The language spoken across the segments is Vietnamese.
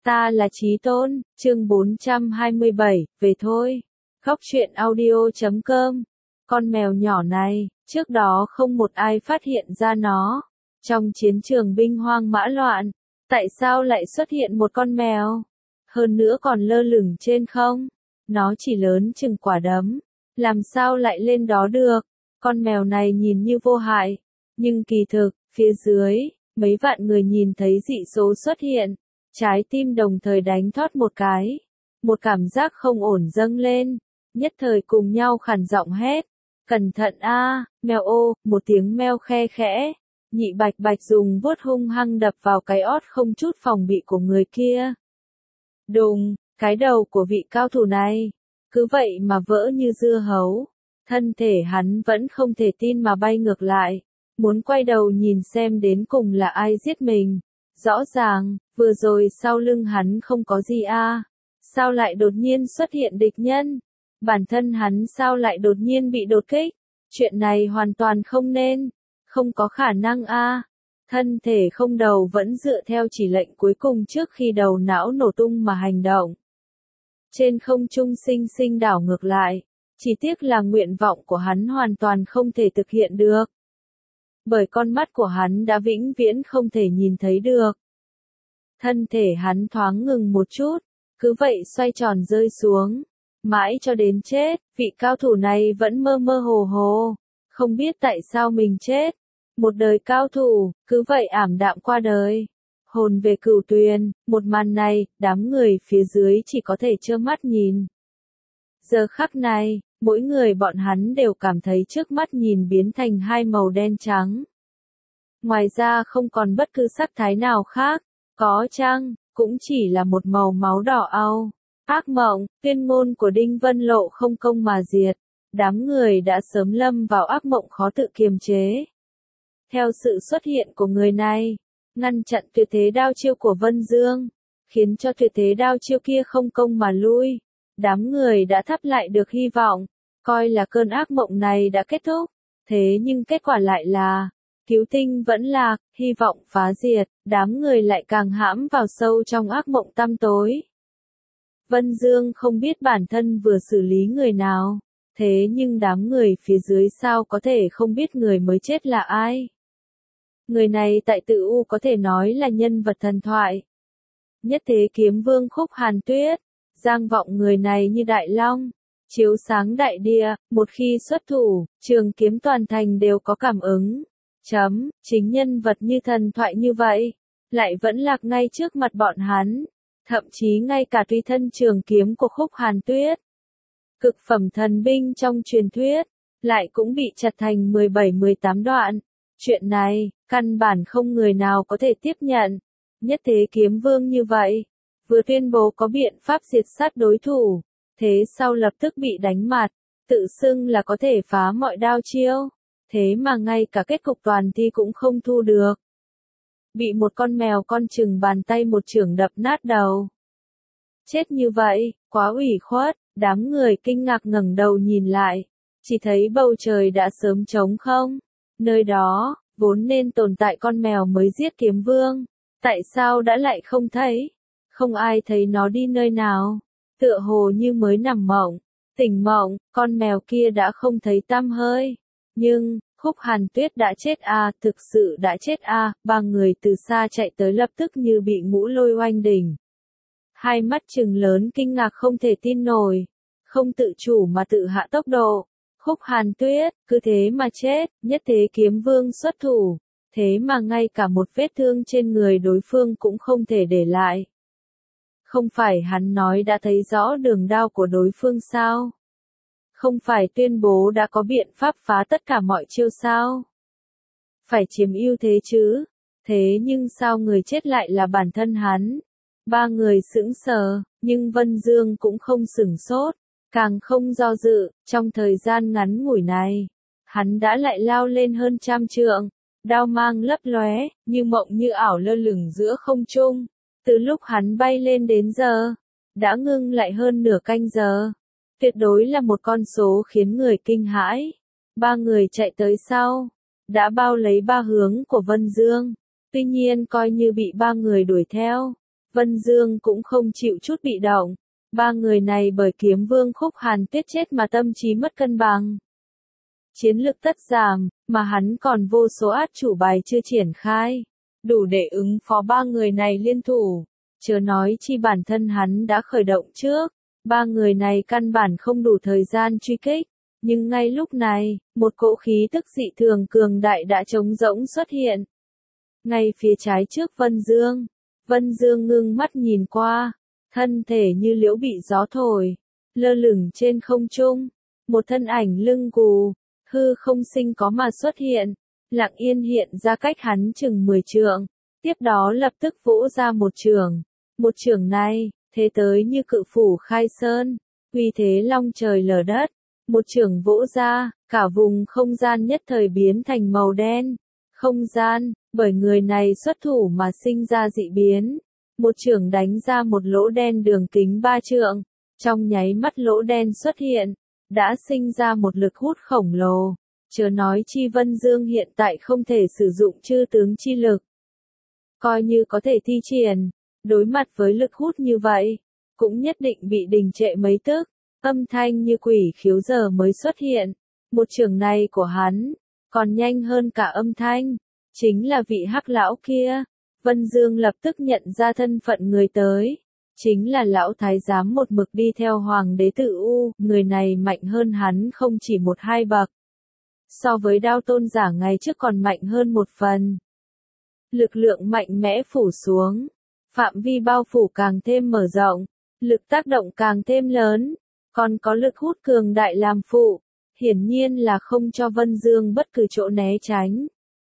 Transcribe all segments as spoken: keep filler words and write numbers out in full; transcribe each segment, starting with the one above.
Ta là Chí Tôn, chương bốn trăm hai mươi bảy, về thôi. Góc truyện audio chấm com. Con mèo nhỏ này, trước đó không một ai phát hiện ra nó. Trong chiến trường binh hoang mã loạn, tại sao lại xuất hiện một con mèo? Hơn nữa còn lơ lửng trên không. Nó chỉ lớn chừng quả đấm. Làm sao lại lên đó được? Con mèo này nhìn như vô hại. Nhưng kỳ thực, phía dưới, mấy vạn người nhìn thấy dị số xuất hiện. Trái tim đồng thời đánh thót một cái. Một cảm giác không ổn dâng lên. Nhất thời cùng nhau khản giọng hét. Cẩn thận a, mèo ô, một tiếng meo khe khẽ. Nhị bạch bạch dùng vuốt hung hăng đập vào cái ót không chút phòng bị của người kia. Đùng, cái đầu của vị cao thủ này. Cứ vậy mà vỡ như dưa hấu. Thân thể hắn vẫn không thể tin mà bay ngược lại. Muốn quay đầu nhìn xem đến cùng là ai giết mình. Rõ ràng, vừa rồi sau lưng hắn không có gì a, à. Sao lại đột nhiên xuất hiện địch nhân? Bản thân hắn sao lại đột nhiên bị đột kích? Chuyện này hoàn toàn không nên, không có khả năng a. À. Thân thể không đầu vẫn dựa theo chỉ lệnh cuối cùng trước khi đầu não nổ tung mà hành động. Trên không trung sinh sinh đảo ngược lại, chỉ tiếc là nguyện vọng của hắn hoàn toàn không thể thực hiện được. Bởi con mắt của hắn đã vĩnh viễn không thể nhìn thấy được. Thân thể hắn thoáng ngừng một chút, cứ vậy xoay tròn rơi xuống. Mãi cho đến chết, vị cao thủ này vẫn mơ mơ hồ hồ, không biết tại sao mình chết. Một đời cao thủ, cứ vậy ảm đạm qua đời. Hồn về cửu tuyền, một màn này, đám người phía dưới chỉ có thể trơ mắt nhìn. Giờ khắc này, mỗi người bọn hắn đều cảm thấy trước mắt nhìn biến thành hai màu đen trắng. Ngoài ra không còn bất cứ sắc thái nào khác, có chăng, cũng chỉ là một màu máu đỏ au. Ác mộng, tuyên ngôn của Đinh Vân Lộ không công mà diệt, đám người đã sớm lâm vào ác mộng khó tự kiềm chế. Theo sự xuất hiện của người này, ngăn chặn tuyệt thế đao chiêu của Vân Dương, khiến cho tuyệt thế đao chiêu kia không công mà lui. Đám người đã thắp lại được hy vọng, coi là cơn ác mộng này đã kết thúc. Thế nhưng kết quả lại là, cứu tinh vẫn lạc, hy vọng phá diệt, đám người lại càng hãm vào sâu trong ác mộng tăm tối. Vân Dương không biết bản thân vừa xử lý người nào, thế nhưng đám người phía dưới sao có thể không biết người mới chết là ai. Người này tại Tử U có thể nói là nhân vật thần thoại. Nhất thế kiếm vương Khúc Hàn Tuyết, giang vọng người này như đại long, chiếu sáng đại địa, một khi xuất thủ, trường kiếm toàn thành đều có cảm ứng. Chấm, chính nhân vật như thần thoại như vậy, lại vẫn lạc ngay trước mặt bọn hắn, thậm chí ngay cả tùy thân trường kiếm của Khúc Hàn Tuyết. Cực phẩm thần binh trong truyền thuyết, lại cũng bị chặt thành mười bảy mười tám đoạn. Chuyện này, căn bản không người nào có thể tiếp nhận. Nhất thế kiếm vương như vậy, vừa tuyên bố có biện pháp diệt sát đối thủ, thế sau lập tức bị đánh mặt, tự xưng là có thể phá mọi đao chiêu, thế mà ngay cả kết cục toàn thi cũng không thu được. Bị một con mèo con chừng bàn tay một chưởng đập nát đầu. Chết như vậy, quá ủy khuất, đám người kinh ngạc ngẩng đầu nhìn lại, chỉ thấy bầu trời đã sớm trống không. Nơi đó, vốn nên tồn tại con mèo mới giết kiếm vương, tại sao đã lại không thấy? Không ai thấy nó đi nơi nào, tựa hồ như mới nằm mộng, tỉnh mộng, con mèo kia đã không thấy tăm hơi. Nhưng, Khúc Hàn Tuyết đã chết à, thực sự đã chết à, ba người từ xa chạy tới lập tức như bị ngũ lôi oanh đỉnh. Hai mắt trừng lớn kinh ngạc không thể tin nổi, không tự chủ mà tự hạ tốc độ. Khúc Hàn Tuyết, cứ thế mà chết, nhất thế kiếm vương xuất thủ, thế mà ngay cả một vết thương trên người đối phương cũng không thể để lại. Không phải hắn nói đã thấy rõ đường đao của đối phương sao? Không phải tuyên bố đã có biện pháp phá tất cả mọi chiêu sao? Phải chiếm ưu thế chứ? Thế nhưng sao người chết lại là bản thân hắn? Ba người sững sờ, nhưng Vân Dương cũng không sửng sốt, càng không do dự, trong thời gian ngắn ngủi này, hắn đã lại lao lên hơn trăm trượng, đao mang lấp lóe, như mộng như ảo lơ lửng giữa không trung. Từ lúc hắn bay lên đến giờ, đã ngưng lại hơn nửa canh giờ. Tuyệt đối là một con số khiến người kinh hãi. Ba người chạy tới sau, đã bao lấy ba hướng của Vân Dương. Tuy nhiên coi như bị ba người đuổi theo, Vân Dương cũng không chịu chút bị động. Ba người này bởi kiếm vương Khúc Hàn Tiết chết mà tâm trí mất cân bằng. Chiến lực tất giảm, mà hắn còn vô số át chủ bài chưa triển khai. Đủ để ứng phó ba người này liên thủ. Chớ nói chi bản thân hắn đã khởi động trước. Ba người này căn bản không đủ thời gian truy kích. Nhưng ngay lúc này, một cỗ khí tức dị thường cường đại đã trống rỗng xuất hiện. Ngay phía trái trước Vân Dương. Vân Dương ngưng mắt nhìn qua. Thân thể như liễu bị gió thổi. Lơ lửng trên không trung. Một thân ảnh lưng gù. Hư không sinh có mà xuất hiện. Lặng yên hiện ra cách hắn chừng mười trượng. Tiếp đó lập tức vỗ ra một trường. Một trường này, thế tới như cự phủ khai sơn. Uy thế long trời lở đất. Một trường vỗ ra, cả vùng không gian nhất thời biến thành màu đen. Không gian, bởi người này xuất thủ mà sinh ra dị biến. Một trường đánh ra một lỗ đen đường kính ba trượng. Trong nháy mắt lỗ đen xuất hiện, đã sinh ra một lực hút khổng lồ. Chớ nói chi Vân Dương hiện tại không thể sử dụng chư tướng chi lực. Coi như có thể thi triển, đối mặt với lực hút như vậy, cũng nhất định bị đình trệ mấy tức. Âm thanh như quỷ khiếu giờ mới xuất hiện. Một trường này của hắn, còn nhanh hơn cả âm thanh. Chính là vị hắc lão kia. Vân Dương lập tức nhận ra thân phận người tới. Chính là lão thái giám một mực đi theo hoàng đế Tự U. Người này mạnh hơn hắn không chỉ một hai bậc. So với Đao Tôn giả ngày trước còn mạnh hơn một phần. Lực lượng mạnh mẽ phủ xuống. Phạm vi bao phủ càng thêm mở rộng. Lực tác động càng thêm lớn. Còn có lực hút cường đại làm phụ. Hiển nhiên là không cho Vân Dương bất cứ chỗ né tránh.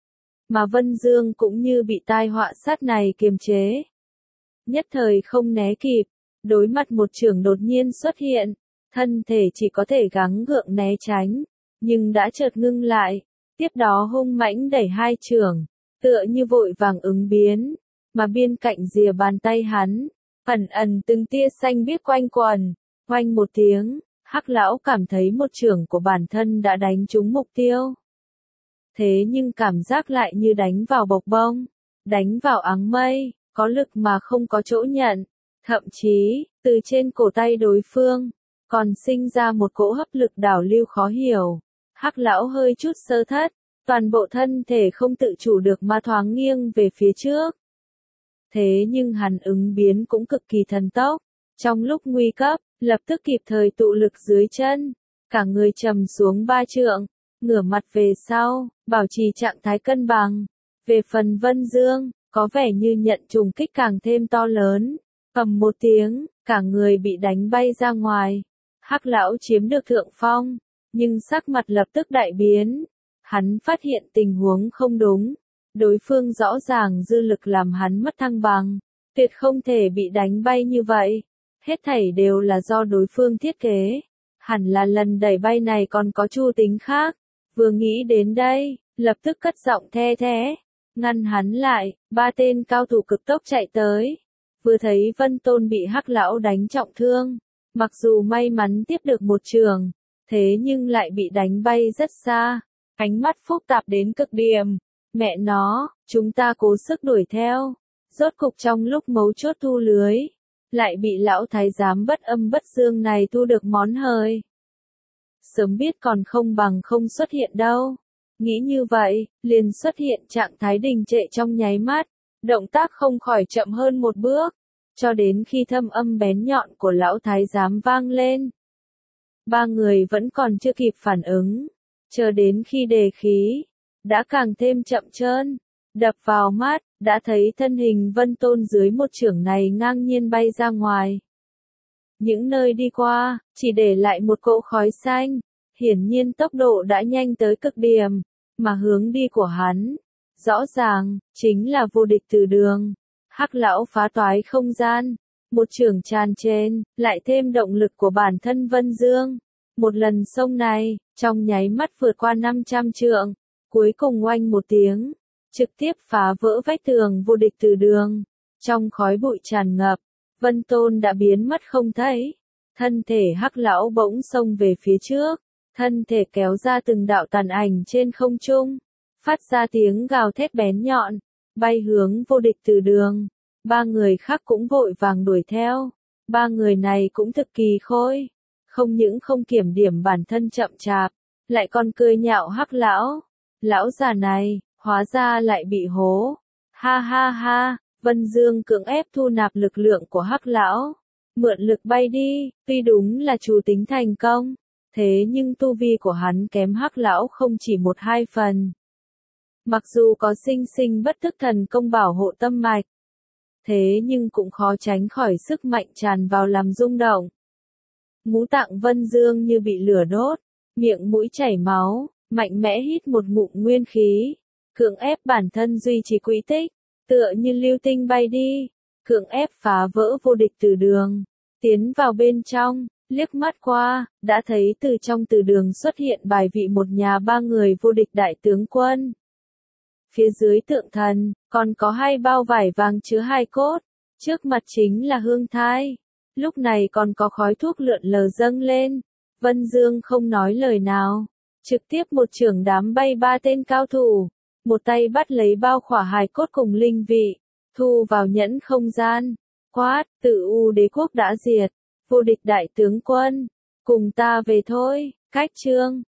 Mà Vân Dương cũng như bị tai họa sát này kiềm chế. Nhất thời không né kịp. Đối mặt một trường đột nhiên xuất hiện. Thân thể chỉ có thể gắng gượng né tránh. Nhưng đã chợt ngưng lại. Tiếp đó hung mãnh đẩy hai trường. Tựa như vội vàng ứng biến. Mà bên cạnh rìa bàn tay hắn. Ẩn ẩn từng tia xanh biếc quanh quần. Oanh một tiếng, hắc lão cảm thấy một trường của bản thân đã đánh trúng mục tiêu. Thế nhưng cảm giác lại như đánh vào bộc bông, đánh vào áng mây, có lực mà không có chỗ nhận. Thậm chí, từ trên cổ tay đối phương, còn sinh ra một cỗ hấp lực đảo lưu khó hiểu. Hắc lão hơi chút sơ thất, toàn bộ thân thể không tự chủ được mà thoáng nghiêng về phía trước. Thế nhưng hắn ứng biến cũng cực kỳ thần tốc. Trong lúc nguy cấp, lập tức kịp thời tụ lực dưới chân, cả người trầm xuống ba trượng, ngửa mặt về sau, bảo trì trạng thái cân bằng. Về phần Vân Dương, có vẻ như nhận trùng kích càng thêm to lớn, ầm một tiếng, cả người bị đánh bay ra ngoài. Hắc lão chiếm được thượng phong, nhưng sắc mặt lập tức đại biến. Hắn phát hiện tình huống không đúng, đối phương rõ ràng dư lực làm hắn mất thăng bằng, tuyệt không thể bị đánh bay như vậy. Hết thảy đều là do đối phương thiết kế. Hẳn là lần đẩy bay này còn có chu tính khác. Vừa nghĩ đến đây, lập tức cất giọng the thé. Ngăn hắn lại, ba tên cao thủ cực tốc chạy tới. Vừa thấy Vân Tôn bị hắc lão đánh trọng thương. Mặc dù may mắn tiếp được một trường, thế nhưng lại bị đánh bay rất xa. Ánh mắt phức tạp đến cực điểm. Mẹ nó, chúng ta cố sức đuổi theo. Rốt cục trong lúc mấu chốt thu lưới. Lại bị lão thái giám bất âm bất dương này thu được món hời. Sớm biết còn không bằng không xuất hiện đâu. Nghĩ như vậy, liền xuất hiện trạng thái đình trệ trong nháy mắt. Động tác không khỏi chậm hơn một bước. Cho đến khi thâm âm bén nhọn của lão thái giám vang lên. Ba người vẫn còn chưa kịp phản ứng. Chờ đến khi đề khí, đã càng thêm chậm trơn. Đập vào mắt, đã thấy thân hình Vân Tôn dưới một chưởng này ngang nhiên bay ra ngoài. Những nơi đi qua, chỉ để lại một cỗ khói xanh. Hiển nhiên tốc độ đã nhanh tới cực điểm, mà hướng đi của hắn, rõ ràng, chính là vô địch từ đường. Hắc lão phá toái không gian, một chưởng tràn trên, lại thêm động lực của bản thân Vân Dương. Một lần xông này, trong nháy mắt vượt qua năm trăm trượng, cuối cùng oanh một tiếng. Trực tiếp phá vỡ vách tường vô địch từ đường. Trong khói bụi tràn ngập, Vân Tôn đã biến mất không thấy. Thân thể hắc lão bỗng xông về phía trước. Thân thể kéo ra từng đạo tàn ảnh trên không trung. Phát ra tiếng gào thét bén nhọn. Bay hướng vô địch từ đường. ba người khác cũng vội vàng đuổi theo. Ba người này cũng thực kỳ khôi, không những không kiểm điểm bản thân chậm chạp, lại còn cười nhạo Hắc lão. Lão già này, hóa ra lại bị hố. Ha ha ha, Vân Dương cưỡng ép thu nạp lực lượng của Hắc lão, mượn lực bay đi, tuy đúng là chủ tính thành công, thế nhưng tu vi của hắn kém Hắc lão không chỉ một hai phần. Mặc dù có sinh sinh bất thức thần công bảo hộ tâm mạch, thế nhưng cũng khó tránh khỏi sức mạnh tràn vào làm rung động. Ngũ tạng Vân Dương như bị lửa đốt, miệng mũi chảy máu, mạnh mẽ hít một ngụm nguyên khí, cưỡng ép bản thân duy trì quỹ tích, tựa như lưu tinh bay đi, cưỡng ép phá vỡ vô địch từ đường, tiến vào bên trong, liếc mắt qua, đã thấy từ trong từ đường xuất hiện bài vị một nhà ba người vô địch đại tướng quân. Phía dưới tượng thần, còn có hai bao vải vàng chứa hai cốt, trước mặt chính là hương thai. Lúc này còn có khói thuốc lượn lờ dâng lên. Vân Dương không nói lời nào, trực tiếp một chưởng đám bay ba tên cao thủ, một tay bắt lấy bao khỏa hài cốt cùng linh vị, thu vào nhẫn không gian. Quát, Tự U đế quốc đã diệt, vô địch đại tướng quân, cùng ta về thôi. Cách chương